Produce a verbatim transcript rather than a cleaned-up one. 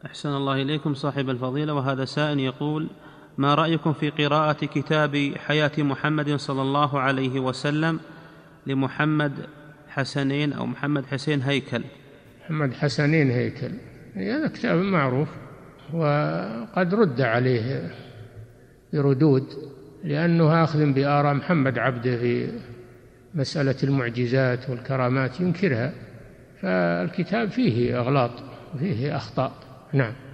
أحسن الله إليكم صاحب الفضيلة. وهذا سائل يقول: ما رأيكم في قراءة كتاب حياة محمد صلى الله عليه وسلم لمحمد حسنين أو محمد حسين هيكل؟ محمد حسنين هيكل هذا كتاب معروف، وقد رد عليه بردود لأنه آخذ بآراء محمد عبده في مسألة المعجزات والكرامات ينكرها، فالكتاب فيه أغلاط وفيه أخطاء. نعم.